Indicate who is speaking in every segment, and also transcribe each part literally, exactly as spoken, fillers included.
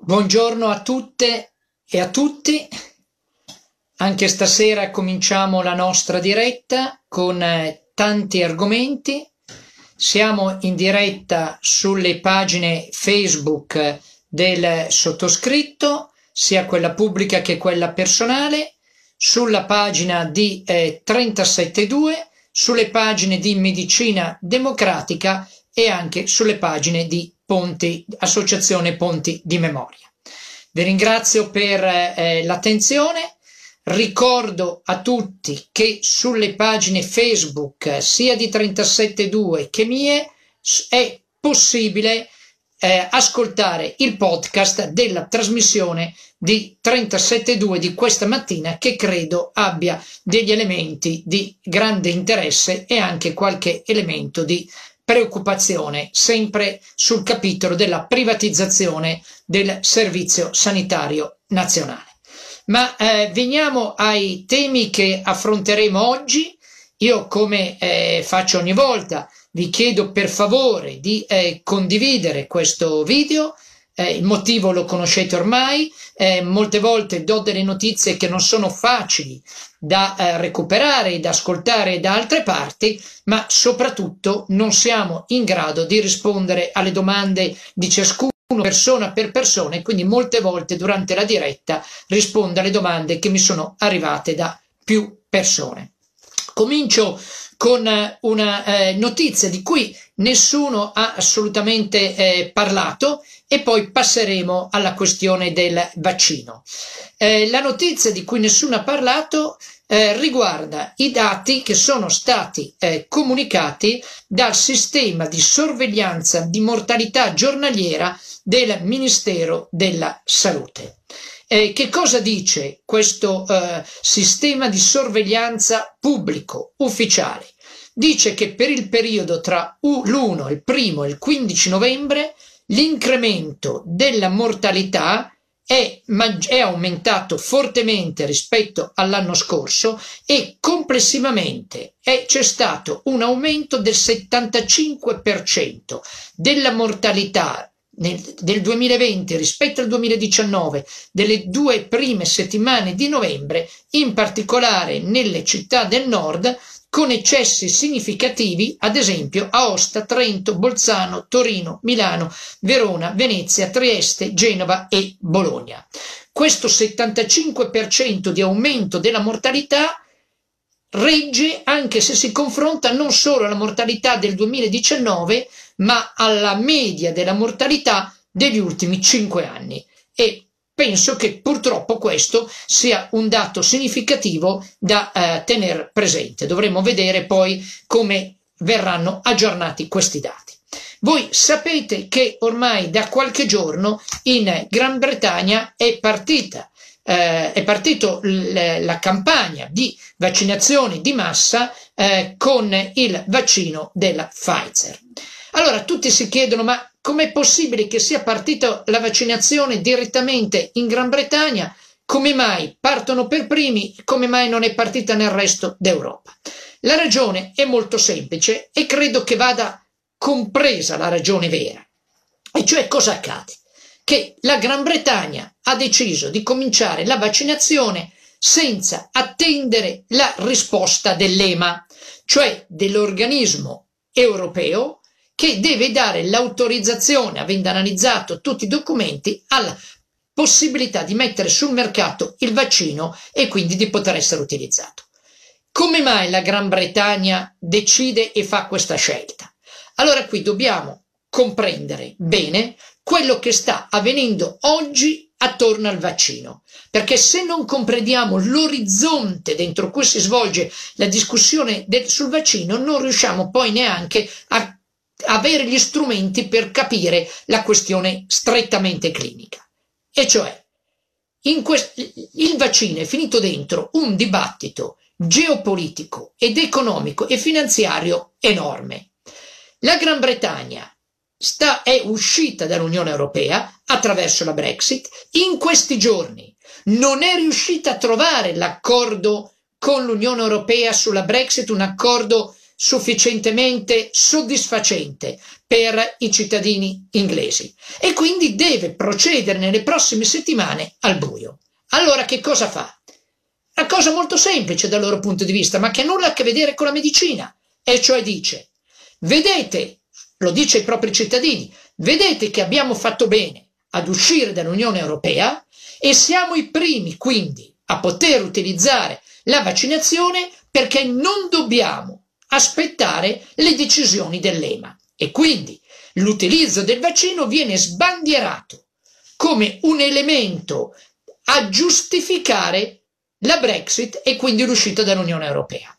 Speaker 1: Buongiorno a tutte e a tutti. Anche stasera cominciamo la nostra diretta con eh, tanti argomenti. Siamo in diretta sulle pagine Facebook del sottoscritto, sia quella pubblica che quella personale, sulla pagina di eh, trentasette due, sulle pagine di Medicina Democratica e anche sulle pagine di Ponti, Associazione Ponti di Memoria. Vi ringrazio per eh, l'attenzione. Ricordo a tutti che sulle pagine Facebook sia di trentasette due che mie è possibile eh, ascoltare il podcast della trasmissione di trentasette due di questa mattina, che credo abbia degli elementi di grande interesse e anche qualche elemento di preoccupazione, sempre sul capitolo della privatizzazione del Servizio Sanitario Nazionale. Ma eh, veniamo ai temi che affronteremo oggi. Io, come eh, faccio ogni volta, vi chiedo per favore di eh, condividere questo video. Eh, il motivo lo conoscete ormai, eh, molte volte do delle notizie che non sono facili da eh, recuperare e da ascoltare da altre parti, ma soprattutto non siamo in grado di rispondere alle domande di ciascuno persona per persona, e quindi molte volte durante la diretta rispondo alle domande che mi sono arrivate da più persone. Comincio con una eh, notizia di cui nessuno ha assolutamente eh, parlato e poi passeremo alla questione del vaccino. Eh, la notizia di cui nessuno ha parlato eh, riguarda i dati che sono stati eh, comunicati dal sistema di sorveglianza di mortalità giornaliera del Ministero della Salute. Eh, che cosa dice questo eh, sistema di sorveglianza pubblico ufficiale? Dice che per il periodo tra l'primo, il primo e il quindici novembre l'incremento della mortalità è, è aumentato fortemente rispetto all'anno scorso e complessivamente è, c'è stato un aumento del settantacinque per cento della mortalità nel, del duemilaventi rispetto al duemiladiciannove, delle due prime settimane di novembre, in particolare nelle città del nord, con eccessi significativi, ad esempio Aosta, Trento, Bolzano, Torino, Milano, Verona, Venezia, Trieste, Genova e Bologna. Questo settantacinque per cento di aumento della mortalità regge anche se si confronta non solo alla mortalità del duemiladiciannove, ma alla media della mortalità degli ultimi cinque anni. E penso che purtroppo questo sia un dato significativo da eh, tenere presente. Dovremo vedere poi come verranno aggiornati questi dati. Voi sapete che ormai da qualche giorno in Gran Bretagna è partita eh, è partito l- la campagna di vaccinazione di massa eh, con il vaccino della Pfizer. Allora tutti si chiedono: ma com'è possibile che sia partita la vaccinazione direttamente in Gran Bretagna? Come mai partono per primi? Come mai non è partita nel resto d'Europa? La ragione è molto semplice e credo che vada compresa la ragione vera. E cioè, cosa accade? Che la Gran Bretagna ha deciso di cominciare la vaccinazione senza attendere la risposta dell'E M A, cioè dell'organismo europeo che deve dare l'autorizzazione, avendo analizzato tutti i documenti, alla possibilità di mettere sul mercato il vaccino e quindi di poter essere utilizzato. Come mai la Gran Bretagna decide e fa questa scelta? Allora qui dobbiamo comprendere bene quello che sta avvenendo oggi attorno al vaccino, perché se non comprendiamo l'orizzonte dentro cui si svolge la discussione del, sul vaccino, non riusciamo poi neanche a avere gli strumenti per capire la questione strettamente clinica. E cioè, in quest- il vaccino è finito dentro un dibattito geopolitico ed economico e finanziario enorme. La Gran Bretagna sta, è uscita dall'Unione Europea attraverso la Brexit. In questi giorni non è riuscita a trovare l'accordo con l'Unione Europea sulla Brexit, un accordo sufficientemente soddisfacente per i cittadini inglesi e quindi deve procedere nelle prossime settimane al buio. Allora che cosa fa? Una cosa molto semplice dal loro punto di vista, ma che ha nulla a che vedere con la medicina, e cioè dice: vedete, lo dice ai propri cittadini, vedete che abbiamo fatto bene ad uscire dall'Unione Europea e siamo i primi quindi a poter utilizzare la vaccinazione perché non dobbiamo aspettare le decisioni dell'E M A e quindi l'utilizzo del vaccino viene sbandierato come un elemento a giustificare la Brexit e quindi l'uscita dall'Unione Europea.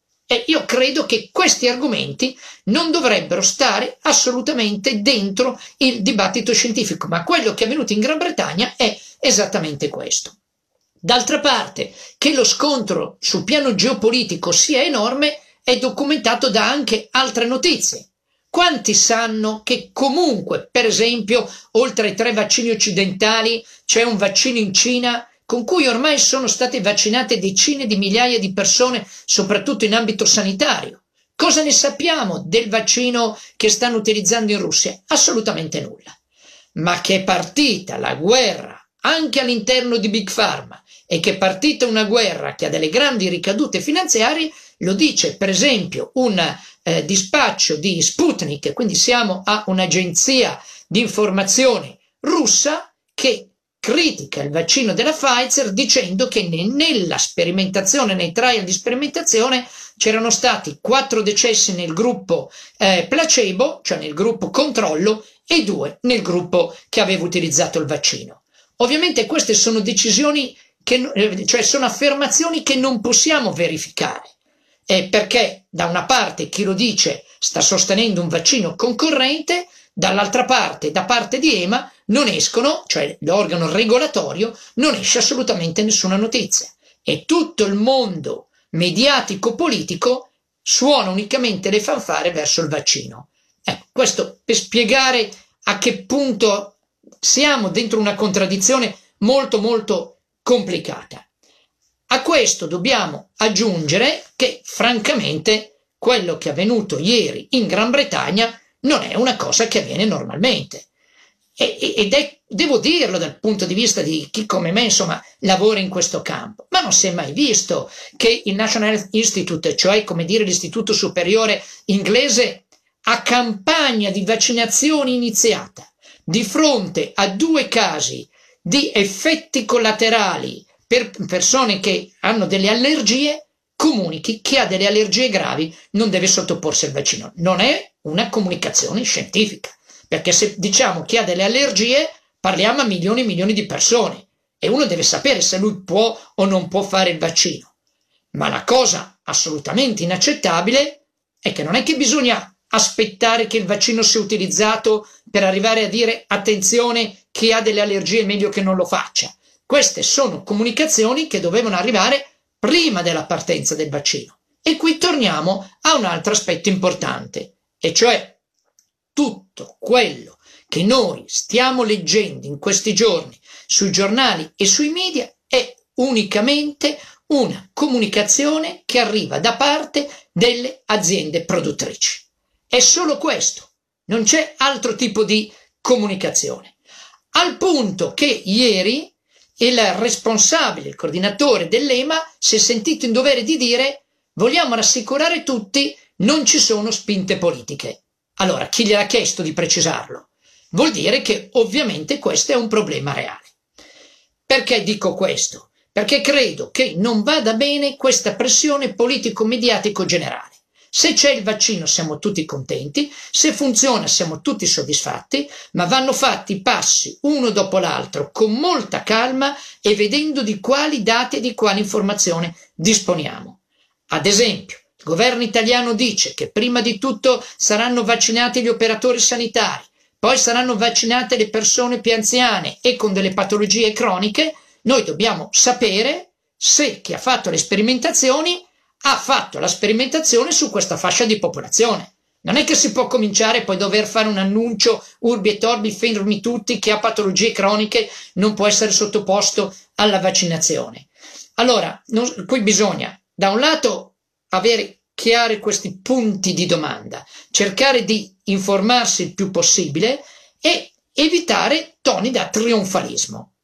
Speaker 1: E io credo che questi argomenti non dovrebbero stare assolutamente dentro il dibattito scientifico, ma quello che è avvenuto in Gran Bretagna è esattamente questo. D'altra parte, che lo scontro sul piano geopolitico sia enorme è documentato da anche altre notizie. Quanti sanno che comunque, per esempio, oltre ai tre vaccini occidentali, c'è un vaccino in Cina con cui ormai sono state vaccinate decine di migliaia di persone, soprattutto in ambito sanitario? Cosa ne sappiamo del vaccino che stanno utilizzando in Russia? Assolutamente nulla. Ma che è partita la guerra anche all'interno di Big Pharma e che è partita una guerra che ha delle grandi ricadute finanziarie, lo dice per esempio un eh, dispaccio di Sputnik, quindi siamo a un'agenzia di informazione russa che critica il vaccino della Pfizer dicendo che nella sperimentazione, nei trial di sperimentazione, c'erano stati quattro decessi nel gruppo eh, placebo, cioè nel gruppo controllo, e due nel gruppo che aveva utilizzato il vaccino. Ovviamente queste sono decisioni, che, cioè sono affermazioni che non possiamo verificare, eh, perché da una parte chi lo dice sta sostenendo un vaccino concorrente, dall'altra parte, da parte di E M A, non escono, cioè l'organo regolatorio, non esce assolutamente nessuna notizia. E tutto il mondo mediatico-politico suona unicamente le fanfare verso il vaccino. Ecco, questo per spiegare a che punto siamo dentro una contraddizione molto molto complicata. A questo dobbiamo aggiungere che, francamente, quello che è avvenuto ieri in Gran Bretagna non è una cosa che avviene normalmente. Ed è, devo dirlo dal punto di vista di chi come me, insomma, lavora in questo campo, ma non si è mai visto che il National Health Institute, cioè come dire l'istituto superiore inglese, a campagna di vaccinazioni iniziata, di fronte a due casi di effetti collaterali per persone che hanno delle allergie, comunichi che ha delle allergie gravi, non deve sottoporsi al vaccino. Non è una comunicazione scientifica, perché se diciamo che ha delle allergie parliamo a milioni e milioni di persone e uno deve sapere se lui può o non può fare il vaccino. Ma la cosa assolutamente inaccettabile è che non è che bisogna aspettare che il vaccino sia utilizzato per arrivare a dire attenzione, chi ha delle allergie è meglio che non lo faccia. Queste sono comunicazioni che dovevano arrivare prima della partenza del vaccino. E qui torniamo a un altro aspetto importante, e cioè tutto quello che noi stiamo leggendo in questi giorni sui giornali e sui media è unicamente una comunicazione che arriva da parte delle aziende produttrici. È solo questo, non c'è altro tipo di comunicazione. Al punto che ieri il responsabile, il coordinatore dell'E M A si è sentito in dovere di dire: vogliamo rassicurare tutti, non ci sono spinte politiche. Allora, chi gliel'ha chiesto di precisarlo? Vuol dire che ovviamente questo è un problema reale. Perché dico questo? Perché credo che non vada bene questa pressione politico-mediatico generale. Se c'è il vaccino siamo tutti contenti, se funziona siamo tutti soddisfatti, ma vanno fatti i passi uno dopo l'altro con molta calma e vedendo di quali dati e di quali informazioni disponiamo. Ad esempio, il governo italiano dice che prima di tutto saranno vaccinati gli operatori sanitari, poi saranno vaccinate le persone più anziane e con delle patologie croniche. Noi dobbiamo sapere se chi ha fatto le sperimentazioni ha fatto la sperimentazione su questa fascia di popolazione. Non è che si può cominciare e poi dover fare un annuncio urbi et orbi, fermi tutti, chi ha patologie croniche non può essere sottoposto alla vaccinazione. Allora, non, qui bisogna da un lato avere chiari questi punti di domanda, cercare di informarsi il più possibile e evitare toni da trionfalismo.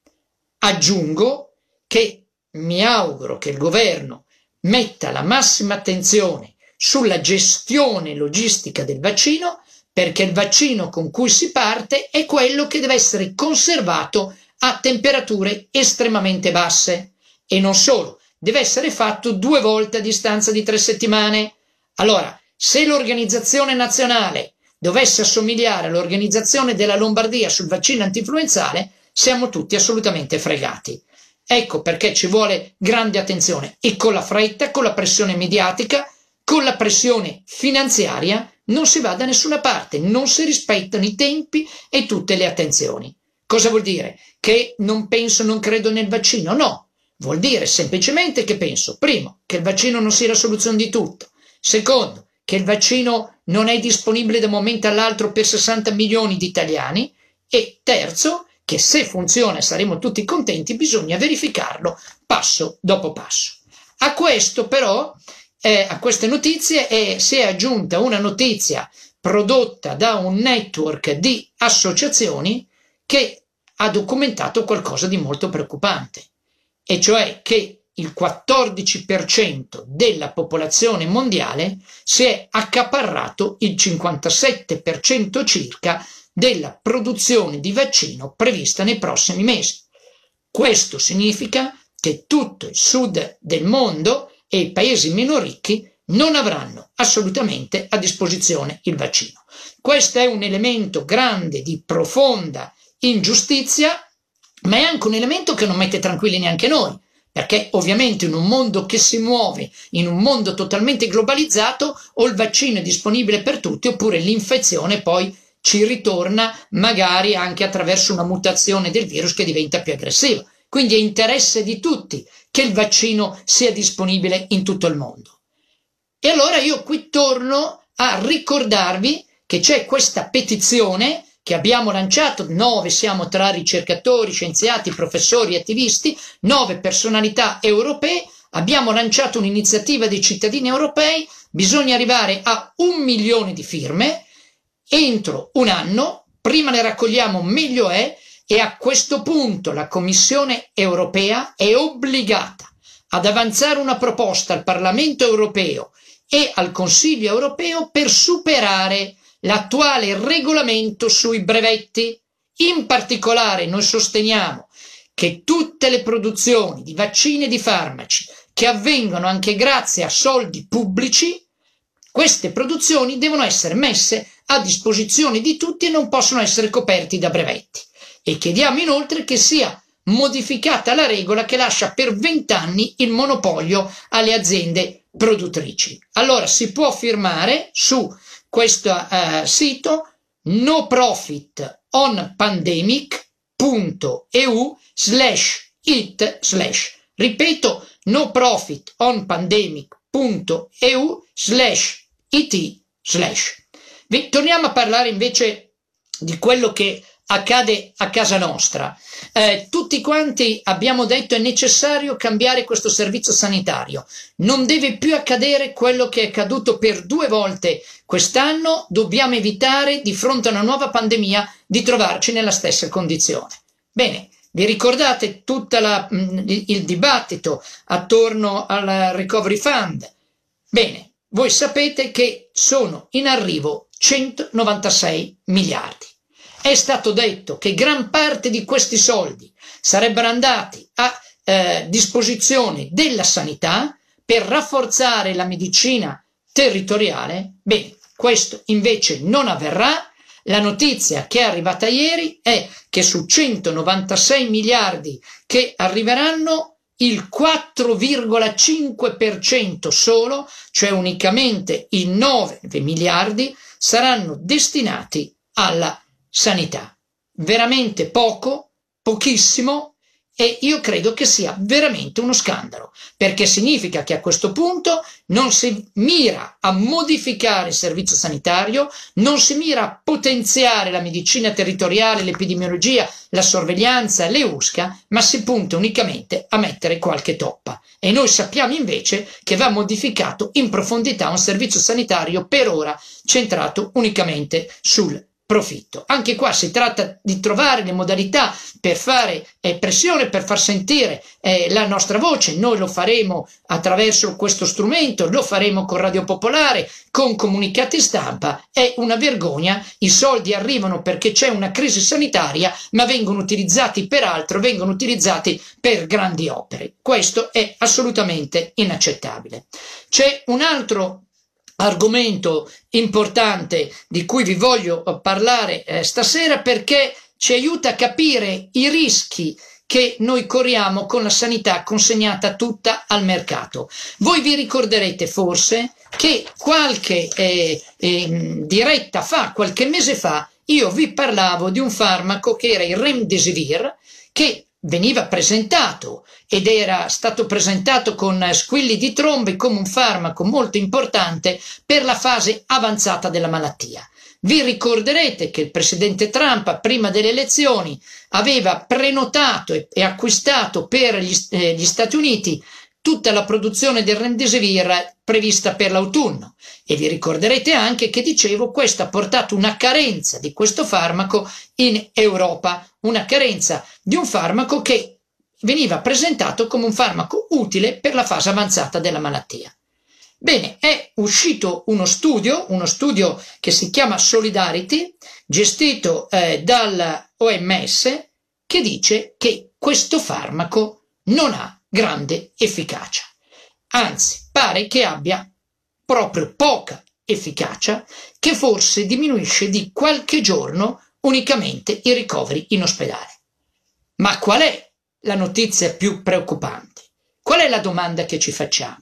Speaker 1: Aggiungo che mi auguro che il governo metta la massima attenzione sulla gestione logistica del vaccino, perché il vaccino con cui si parte è quello che deve essere conservato a temperature estremamente basse e non solo, deve essere fatto due volte a distanza di tre settimane. Allora, se l'organizzazione nazionale dovesse assomigliare all'organizzazione della Lombardia sul vaccino antinfluenzale, siamo tutti assolutamente fregati. Ecco perché ci vuole grande attenzione e con la fretta, con la pressione mediatica, con la pressione finanziaria non si va da nessuna parte, non si rispettano i tempi e tutte le attenzioni. Cosa vuol dire? Che non penso, non credo nel vaccino? No, vuol dire semplicemente che penso, primo, che il vaccino non sia la soluzione di tutto, secondo, che il vaccino non è disponibile da un momento all'altro per sessanta milioni di italiani e terzo, che se funziona saremo tutti contenti, bisogna verificarlo passo dopo passo. A questo però, eh, a queste notizie eh, si è aggiunta una notizia prodotta da un network di associazioni che ha documentato qualcosa di molto preoccupante, e cioè che il quattordici per cento della popolazione mondiale si è accaparrato il cinquantasette per cento circa della produzione di vaccino prevista nei prossimi mesi. Questo significa che tutto il sud del mondo e i paesi meno ricchi non avranno assolutamente a disposizione il vaccino. Questo è un elemento grande di profonda ingiustizia, ma è anche un elemento che non mette tranquilli neanche noi, perché ovviamente in un mondo che si muove, in un mondo totalmente globalizzato, o il vaccino è disponibile per tutti oppure l'infezione poi ci ritorna magari anche attraverso una mutazione del virus che diventa più aggressiva. Quindi è interesse di tutti che il vaccino sia disponibile in tutto il mondo. E allora io qui torno a ricordarvi che c'è questa petizione che abbiamo lanciato, nove siamo tra ricercatori, scienziati, professori, attivisti, nove personalità europee, abbiamo lanciato un'iniziativa dei cittadini europei, bisogna arrivare a un milione di firme, entro un anno, prima ne raccogliamo meglio è, e a questo punto la Commissione europea è obbligata ad avanzare una proposta al Parlamento europeo e al Consiglio europeo per superare l'attuale regolamento sui brevetti. In particolare noi sosteniamo che tutte le produzioni di vaccini e di farmaci che avvengono anche grazie a soldi pubblici, queste produzioni devono essere messe a disposizione di tutti e non possono essere coperti da brevetti. E chiediamo inoltre che sia modificata la regola che lascia per vent'anni il monopolio alle aziende produttrici. Allora si può firmare su questo uh, sito no profit on pandemic punto e u slash it slash, ripeto, no profit on pandemic punto e u slash it slash. Torniamo a parlare invece di quello che accade a casa nostra. Eh, tutti quanti abbiamo detto è necessario cambiare questo servizio sanitario, non deve più accadere quello che è accaduto per due volte quest'anno, dobbiamo evitare di fronte a una nuova pandemia di trovarci nella stessa condizione. Bene, vi ricordate tutto il dibattito attorno al Recovery Fund? Bene, voi sapete che sono in arrivo centonovantasei miliardi. È stato detto che gran parte di questi soldi sarebbero andati a eh, disposizione della sanità per rafforzare la medicina territoriale. Bene, questo invece non avverrà. La notizia che è arrivata ieri è che su centonovantasei miliardi che arriveranno, il quattro virgola cinque per cento solo, cioè unicamente i nove miliardi, saranno destinati alla sanità. Veramente poco, pochissimo, E io credo che sia veramente uno scandalo, perché significa che a questo punto non si mira a modificare il servizio sanitario, non si mira a potenziare la medicina territoriale, l'epidemiologia, la sorveglianza, le U S C A, ma si punta unicamente a mettere qualche toppa. E noi sappiamo invece che va modificato in profondità un servizio sanitario per ora centrato unicamente sul profitto. Anche qua si tratta di trovare le modalità per fare eh, pressione, per far sentire eh, la nostra voce. Noi lo faremo attraverso questo strumento, lo faremo con Radio Popolare, con comunicati stampa. È una vergogna, i soldi arrivano perché c'è una crisi sanitaria, ma vengono utilizzati per altro, vengono utilizzati per grandi opere. Questo è assolutamente inaccettabile. C'è un altro argomento importante di cui vi voglio parlare eh, stasera, perché ci aiuta a capire i rischi che noi corriamo con la sanità consegnata tutta al mercato. Voi vi ricorderete forse che qualche eh, eh, diretta fa, qualche mese fa, io vi parlavo di un farmaco che era il Remdesivir, che veniva presentato ed era stato presentato con squilli di trombe come un farmaco molto importante per la fase avanzata della malattia. Vi ricorderete che il presidente Trump, prima delle elezioni, aveva prenotato e, e acquistato per gli, eh, gli Stati Uniti tutta la produzione del Remdesivir prevista per l'autunno. E vi ricorderete anche che, dicevo, questo ha portato una carenza di questo farmaco in Europa, una carenza di un farmaco che veniva presentato come un farmaco utile per la fase avanzata della malattia. Bene, è uscito uno studio, uno studio che si chiama Solidarity, gestito eh, dall'O M S, che dice che questo farmaco non ha grande efficacia. Anzi, pare che abbia proprio poca efficacia, che forse diminuisce di qualche giorno unicamente i ricoveri in ospedale. Ma qual è la notizia più preoccupante? Qual è la domanda che ci facciamo?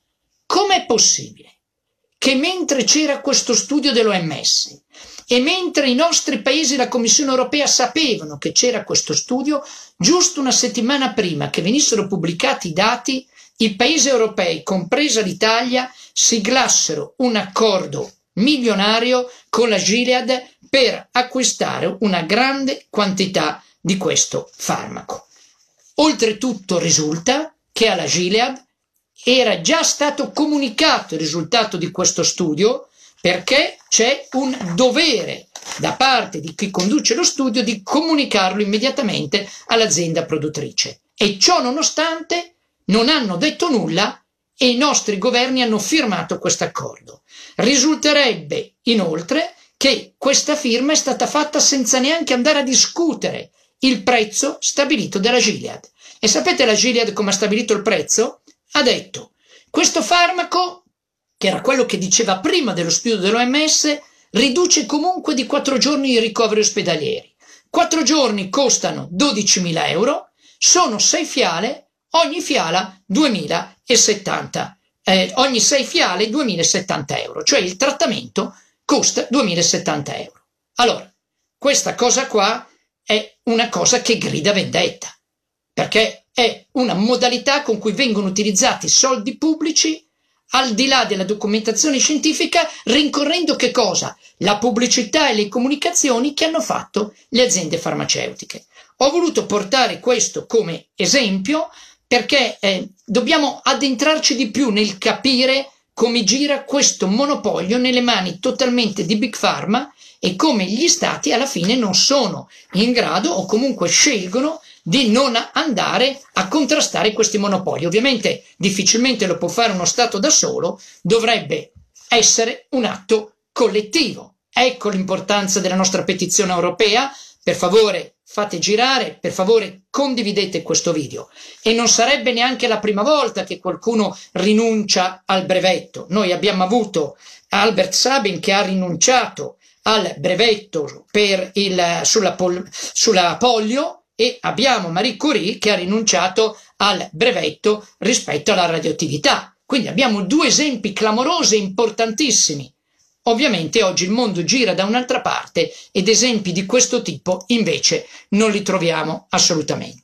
Speaker 1: Com'è possibile che mentre c'era questo studio dell'O M S e mentre i nostri paesi e la Commissione europea sapevano che c'era questo studio, giusto una settimana prima che venissero pubblicati i dati, i paesi europei, compresa l'Italia, siglassero un accordo milionario con la Gilead per acquistare una grande quantità di questo farmaco. Oltretutto risulta che alla Gilead era già stato comunicato il risultato di questo studio, perché c'è un dovere da parte di chi conduce lo studio di comunicarlo immediatamente all'azienda produttrice. E ciò nonostante non hanno detto nulla e i nostri governi hanno firmato questo accordo. Risulterebbe inoltre che questa firma è stata fatta senza neanche andare a discutere il prezzo stabilito dalla Gilead. E sapete la Gilead come ha stabilito il prezzo? Ha detto: questo farmaco, che era quello che diceva prima dello studio dell'O M S, riduce comunque di quattro giorni i ricoveri ospedalieri. Quattro giorni costano dodicimila euro, sono sei fiale, ogni fiala duemilasettanta, eh, ogni sei fiale duemilasettanta euro, cioè il trattamento costa duemilasettanta euro. Allora, questa cosa qua è una cosa che grida vendetta, perché è una modalità con cui vengono utilizzati soldi pubblici al di là della documentazione scientifica, rincorrendo che cosa? La pubblicità e le comunicazioni che hanno fatto le aziende farmaceutiche. Ho voluto portare questo come esempio perché eh, dobbiamo addentrarci di più nel capire come gira questo monopolio nelle mani totalmente di Big Pharma e come gli stati alla fine non sono in grado o comunque scelgono di non andare a contrastare questi monopoli. Ovviamente difficilmente lo può fare uno Stato da solo, dovrebbe essere un atto collettivo. Ecco l'importanza della nostra petizione europea. Per favore fate girare, per favore condividete questo video. E non sarebbe neanche la prima volta che qualcuno rinuncia al brevetto. Noi abbiamo avuto Albert Sabin che ha rinunciato al brevetto per il, sulla, pol, sulla polio, e abbiamo Marie Curie che ha rinunciato al brevetto rispetto alla radioattività. Quindi abbiamo due esempi clamorosi e importantissimi. Ovviamente oggi il mondo gira da un'altra parte ed esempi di questo tipo invece non li troviamo assolutamente.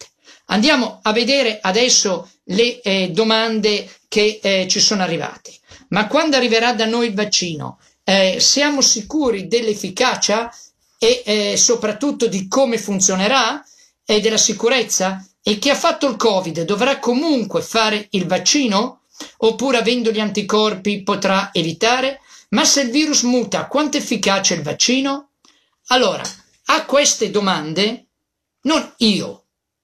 Speaker 1: Andiamo a vedere adesso le eh, domande che eh, ci sono arrivate. Ma quando arriverà da noi il vaccino, eh, siamo sicuri dell'efficacia e eh, soprattutto di come funzionerà e della sicurezza? E chi ha fatto il Covid dovrà comunque fare il vaccino? Oppure avendo gli anticorpi potrà evitare? Ma se il virus muta, quanto è efficace il vaccino? Allora, a queste domande non io,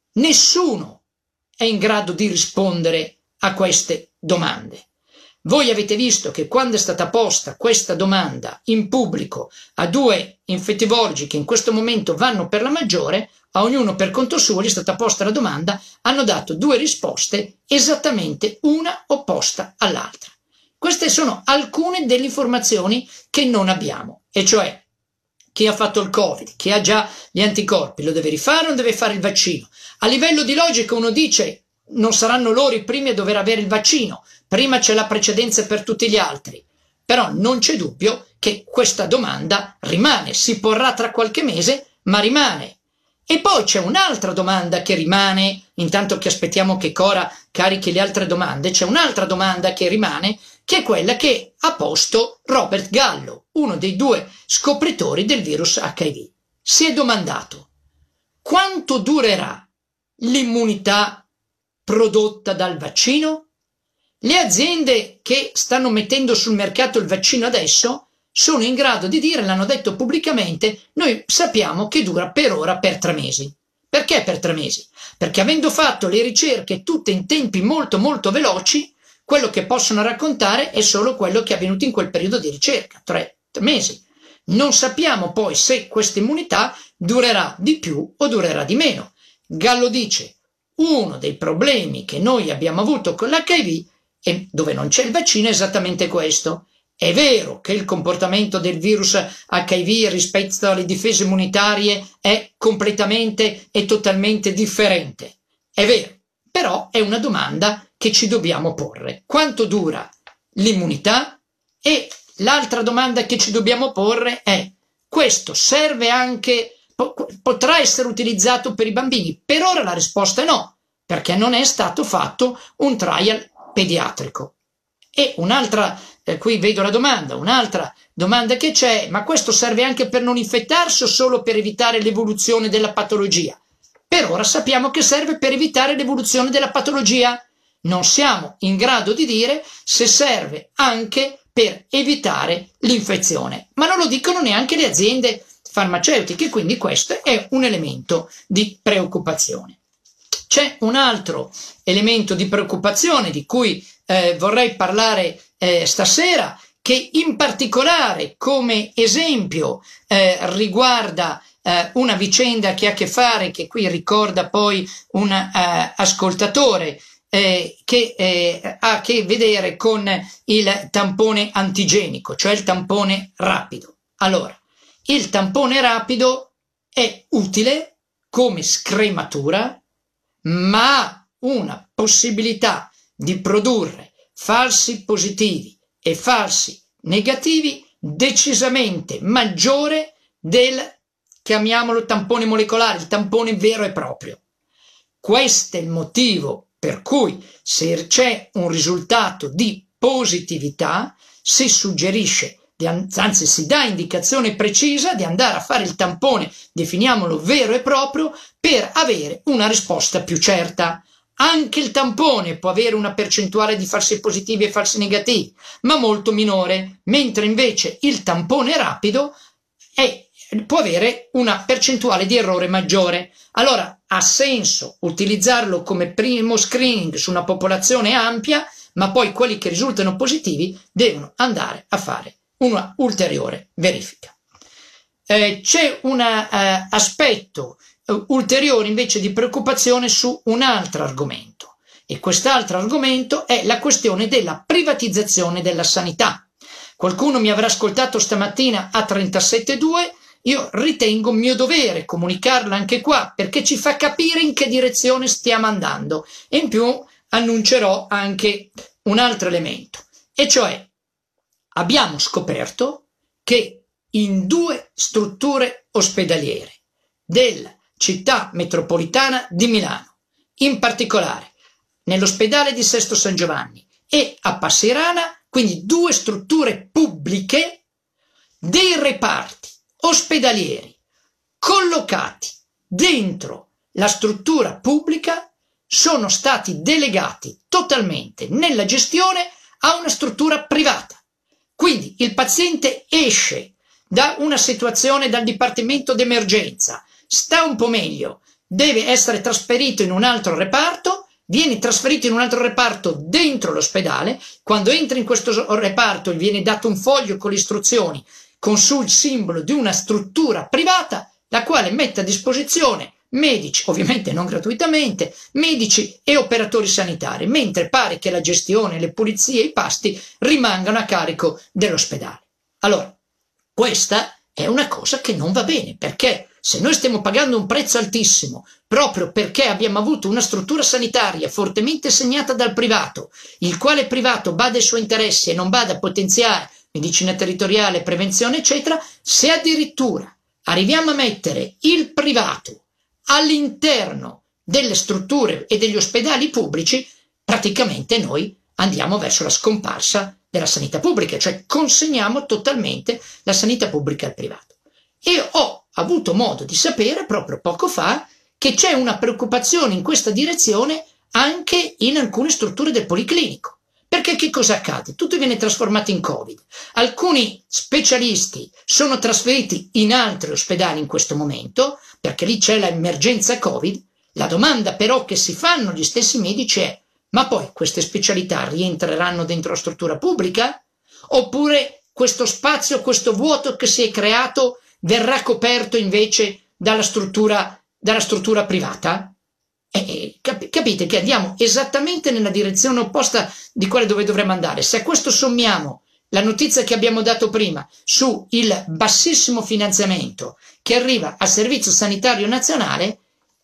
Speaker 1: nessuno è in grado di rispondere a queste domande. Voi avete visto che quando è stata posta questa domanda in pubblico a due infettivologi che in questo momento vanno per la maggiore, a ognuno per conto suo gli è stata posta la domanda, hanno dato due risposte esattamente una opposta all'altra. Queste sono alcune delle informazioni che non abbiamo, e cioè chi ha fatto il Covid, chi ha già gli anticorpi, lo deve rifare o non deve fare il vaccino? A livello di logica uno dice non saranno loro i primi a dover avere il vaccino, prima c'è la precedenza per tutti gli altri, però non c'è dubbio che questa domanda rimane, si porrà tra qualche mese, ma rimane. E poi c'è un'altra domanda che rimane, intanto che aspettiamo che Cora carichi le altre domande, c'è un'altra domanda che rimane, che è quella che ha posto Robert Gallo, uno dei due scopritori del virus acca i vu. Si è domandato: quanto durerà l'immunità prodotta dal vaccino? Le aziende che stanno mettendo sul mercato il vaccino adesso sono in grado di dire, l'hanno detto pubblicamente, noi sappiamo che dura per ora per tre mesi. Perché per tre mesi? Perché avendo fatto le ricerche tutte in tempi molto molto veloci, quello che possono raccontare è solo quello che è avvenuto in quel periodo di ricerca, tre mesi. Non sappiamo poi se questa immunità durerà di più o durerà di meno. Gallo dice, uno dei problemi che noi abbiamo avuto con l'acca i vu e dove non c'è il vaccino è esattamente questo. È vero che il comportamento del virus acca i vu rispetto alle difese immunitarie è completamente e totalmente differente. È vero, però è una domanda che ci dobbiamo porre. Quanto dura l'immunità? E l'altra domanda che ci dobbiamo porre è: questo serve anche, potrà essere utilizzato per i bambini? Per ora la risposta è no, perché non è stato fatto un trial pediatrico. E un'altra, eh, qui vedo la domanda, un'altra domanda che c'è: ma questo serve anche per non infettarsi o solo per evitare l'evoluzione della patologia? Per ora sappiamo che serve per evitare l'evoluzione della patologia. Non siamo in grado di dire se serve anche per evitare l'infezione, ma non lo dicono neanche le aziende farmaceutiche, quindi questo è un elemento di preoccupazione. C'è un altro elemento di preoccupazione di cui eh, vorrei parlare eh, stasera, che in particolare come esempio eh, riguarda eh, una vicenda che ha a che fare, che qui ricorda poi un eh, ascoltatore, eh, che eh, ha a che vedere con il tampone antigenico, cioè il tampone rapido. Allora, il tampone rapido è utile come scrematura, ma ha una possibilità di produrre falsi positivi e falsi negativi decisamente maggiore del, chiamiamolo, tampone molecolare, il tampone vero e proprio. Questo è il motivo per cui, se c'è un risultato di positività, si suggerisce, anzi si dà indicazione precisa di andare a fare il tampone, definiamolo vero e proprio, per avere una risposta più certa. Anche il tampone può avere una percentuale di falsi positivi e falsi negativi, ma molto minore, mentre invece il tampone rapido è, può avere una percentuale di errore maggiore. Allora ha senso utilizzarlo come primo screening su una popolazione ampia, ma poi quelli che risultano positivi devono andare a fare una ulteriore verifica. Eh, c'è un eh, aspetto eh, ulteriore invece di preoccupazione su un altro argomento, e quest'altro argomento è la questione della privatizzazione della sanità. Qualcuno mi avrà ascoltato stamattina a trentasette due, io ritengo mio dovere comunicarla anche qua, perché ci fa capire in che direzione stiamo andando, e in più annuncerò anche un altro elemento, e cioè abbiamo scoperto che in due strutture ospedaliere della città metropolitana di Milano, in particolare nell'ospedale di Sesto San Giovanni e a Passirana, quindi due strutture pubbliche, dei reparti ospedalieri collocati dentro la struttura pubblica sono stati delegati totalmente nella gestione a una struttura privata. Quindi il paziente esce da una situazione dal dipartimento d'emergenza, sta un po' meglio, deve essere trasferito in un altro reparto, viene trasferito in un altro reparto dentro l'ospedale. Quando entra in questo reparto gli viene dato un foglio con le istruzioni con sul simbolo di una struttura privata, la quale mette a disposizione medici, ovviamente non gratuitamente, medici e operatori sanitari, mentre pare che la gestione, le pulizie e i pasti rimangano a carico dell'ospedale. Allora, questa è una cosa che non va bene, perché se noi stiamo pagando un prezzo altissimo proprio perché abbiamo avuto una struttura sanitaria fortemente segnata dal privato, il quale privato bada ai suoi interessi e non bada a potenziare medicina territoriale, prevenzione, eccetera, se addirittura arriviamo a mettere il privato all'interno delle strutture e degli ospedali pubblici, praticamente noi andiamo verso la scomparsa della sanità pubblica, cioè consegniamo totalmente la sanità pubblica al privato. E ho avuto modo di sapere proprio poco fa che c'è una preoccupazione in questa direzione anche in alcune strutture del Policlinico. Perché che cosa accade? Tutto viene trasformato in Covid. Alcuni specialisti sono trasferiti in altri ospedali in questo momento, perché lì c'è l'emergenza Covid. La domanda però che si fanno gli stessi medici è: ma poi queste specialità rientreranno dentro la struttura pubblica? Oppure questo spazio, questo vuoto che si è creato verrà coperto invece dalla struttura, dalla struttura privata? Eh, cap- capite che andiamo esattamente nella direzione opposta di quella dove dovremmo andare. Se a questo sommiamo la notizia che abbiamo dato prima su il bassissimo finanziamento che arriva al Servizio Sanitario Nazionale,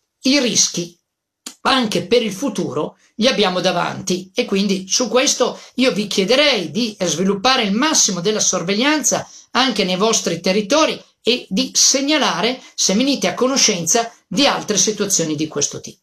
Speaker 1: i rischi anche per il futuro li abbiamo davanti, e quindi su questo io vi chiederei di sviluppare il massimo della sorveglianza anche nei vostri territori e di segnalare se venite a conoscenza di altre situazioni di questo tipo.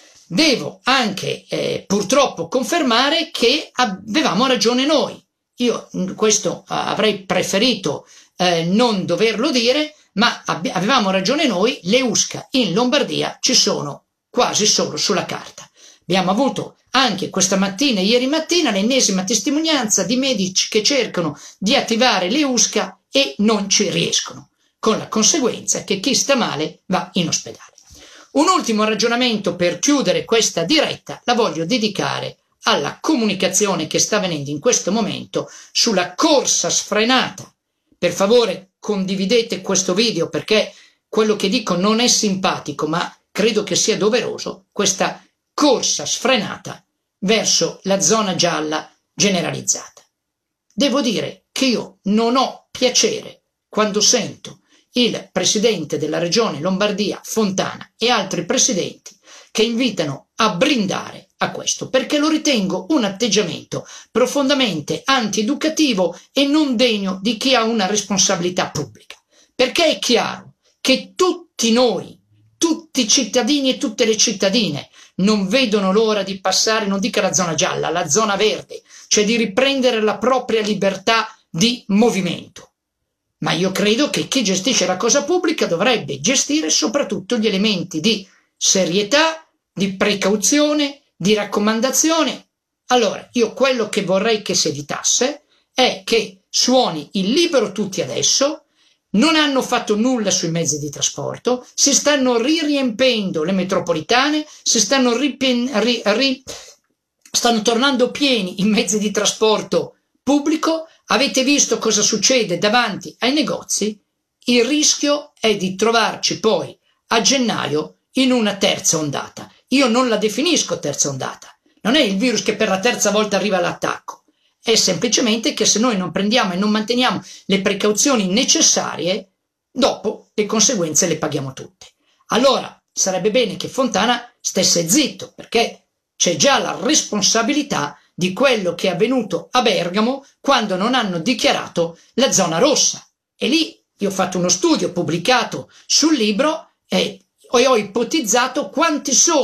Speaker 1: Devo anche eh, purtroppo confermare che avevamo ragione noi. Io questo avrei preferito eh, non doverlo dire, ma avevamo ragione noi. Le U S C A in Lombardia ci sono quasi solo sulla carta. Abbiamo avuto anche questa mattina e ieri mattina l'ennesima testimonianza di medici che cercano di attivare le U S C A e non ci riescono, con la conseguenza che chi sta male va in ospedale. Un ultimo ragionamento per chiudere questa diretta la voglio dedicare alla comunicazione che sta avvenendo in questo momento sulla corsa sfrenata. Per favore condividete questo video, perché quello che dico non è simpatico, ma credo che sia doveroso, questa corsa sfrenata verso la zona gialla generalizzata. Devo dire che io non ho piacere quando sento il presidente della regione Lombardia, Fontana, e altri presidenti che invitano a brindare a questo, perché lo ritengo un atteggiamento profondamente antieducativo e non degno di chi ha una responsabilità pubblica. Perché è chiaro che tutti noi, tutti i cittadini e tutte le cittadine non vedono l'ora di passare, non dica la zona gialla, la zona verde, cioè di riprendere la propria libertà di movimento. Ma io credo che chi gestisce la cosa pubblica dovrebbe gestire soprattutto gli elementi di serietà, di precauzione, di raccomandazione. Allora, io quello che vorrei che si evitasse è che suoni il libero tutti adesso, non hanno fatto nulla sui mezzi di trasporto, si stanno riempendo le metropolitane, si stanno, ripien- ri- ri- stanno tornando pieni i mezzi di trasporto pubblico. Avete visto cosa succede davanti ai negozi? Il rischio è di trovarci poi a gennaio in una terza ondata. Io non la definisco terza ondata. Non è il virus che per la terza volta arriva all'attacco. È semplicemente che se noi non prendiamo e non manteniamo le precauzioni necessarie, dopo le conseguenze le paghiamo tutte. Allora sarebbe bene che Fontana stesse zitto, perché c'è già la responsabilità di quello che è avvenuto a Bergamo quando non hanno dichiarato la zona rossa. E lì io ho fatto uno studio pubblicato sul libro e ho ipotizzato quanti sono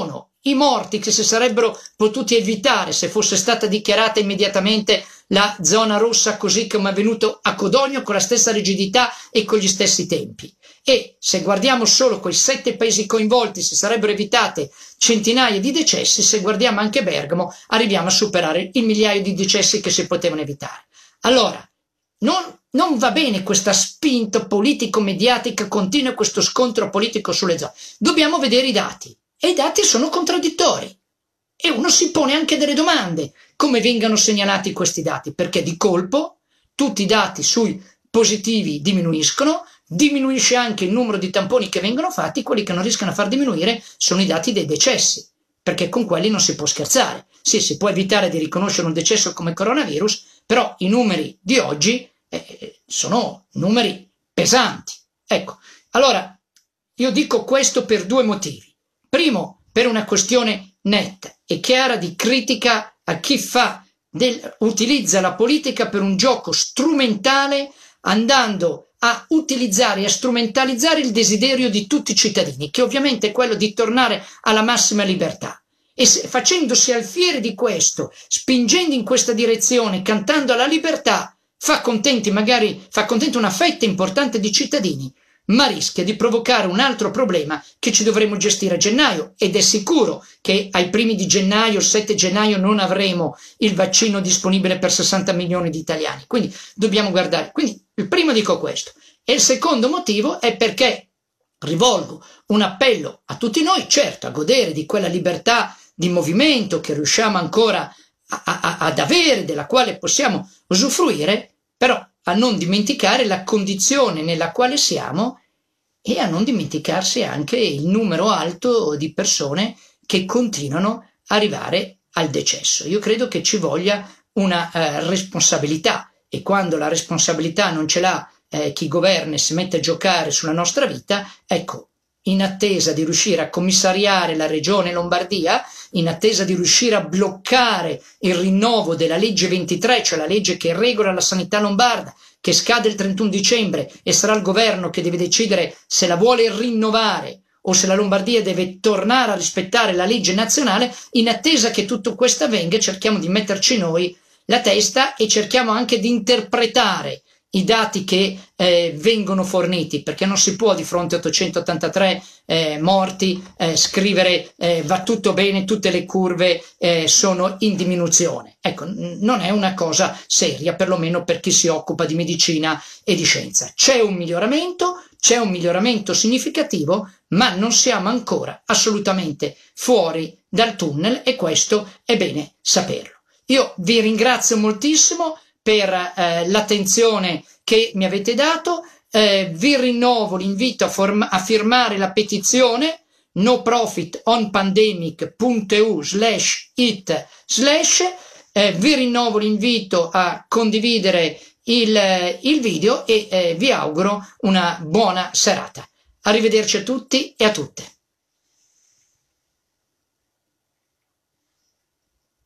Speaker 1: i morti che si sarebbero potuti evitare se fosse stata dichiarata immediatamente la zona rossa, così come è avvenuto a Codogno, con la stessa rigidità e con gli stessi tempi. E se guardiamo solo quei sette paesi coinvolti si sarebbero evitate centinaia di decessi, se guardiamo anche Bergamo arriviamo a superare il migliaio di decessi che si potevano evitare. Allora, non, non va bene questa spinta politico-mediatica continua, questo scontro politico sulle zone. Dobbiamo vedere i dati, e i dati sono contraddittori. E uno si pone anche delle domande, come vengano segnalati questi dati, perché di colpo tutti i dati sui positivi diminuiscono, diminuisce anche il numero di tamponi che vengono fatti, quelli che non riescono a far diminuire sono i dati dei decessi, perché con quelli non si può scherzare. Sì, si può evitare di riconoscere un decesso come coronavirus, però i numeri di oggi eh, sono numeri pesanti. Ecco, allora io dico questo per due motivi. Primo, per una questione netta e chiara di critica a chi fa del, utilizza la politica per un gioco strumentale, andando a utilizzare e a strumentalizzare il desiderio di tutti i cittadini, che ovviamente è quello di tornare alla massima libertà. E se, facendosi alfiere di questo, spingendo in questa direzione, cantando alla libertà, fa contenti magari, fa contento una fetta importante di cittadini, ma rischia di provocare un altro problema che ci dovremo gestire a gennaio, ed è sicuro che ai primi di gennaio, sette gennaio, non avremo il vaccino disponibile per sessanta milioni di italiani, quindi dobbiamo guardare. Quindi il primo dico questo, e il secondo motivo è perché rivolgo un appello a tutti noi, certo a godere di quella libertà di movimento che riusciamo ancora a, a, ad avere, della quale possiamo usufruire, però a non dimenticare la condizione nella quale siamo e a non dimenticarsi anche il numero alto di persone che continuano a arrivare al decesso. Io credo che ci voglia una eh, responsabilità, e quando la responsabilità non ce l'ha eh, chi governa e si mette a giocare sulla nostra vita, ecco, in attesa di riuscire a commissariare la regione Lombardia, in attesa di riuscire a bloccare il rinnovo della legge ventitré, cioè la legge che regola la sanità lombarda, che scade il trentuno dicembre e sarà il governo che deve decidere se la vuole rinnovare o se la Lombardia deve tornare a rispettare la legge nazionale, in attesa che tutto questo avvenga cerchiamo di metterci noi la testa e cerchiamo anche di interpretare i dati che eh, vengono forniti, perché non si può di fronte a ottocentottantatré eh, morti eh, scrivere eh, va tutto bene, tutte le curve eh, sono in diminuzione. Ecco, n- non è una cosa seria, perlomeno per chi si occupa di medicina e di scienza. C'è un miglioramento, c'è un miglioramento significativo, ma non siamo ancora assolutamente fuori dal tunnel, e questo è bene saperlo. Io vi ringrazio moltissimo per eh, l'attenzione che mi avete dato, eh, vi rinnovo l'invito a, form- a firmare la petizione no profit on pandemic punto e u slash it slash, eh, vi rinnovo l'invito a condividere il, il video e eh, vi auguro una buona serata. Arrivederci a tutti e a tutte.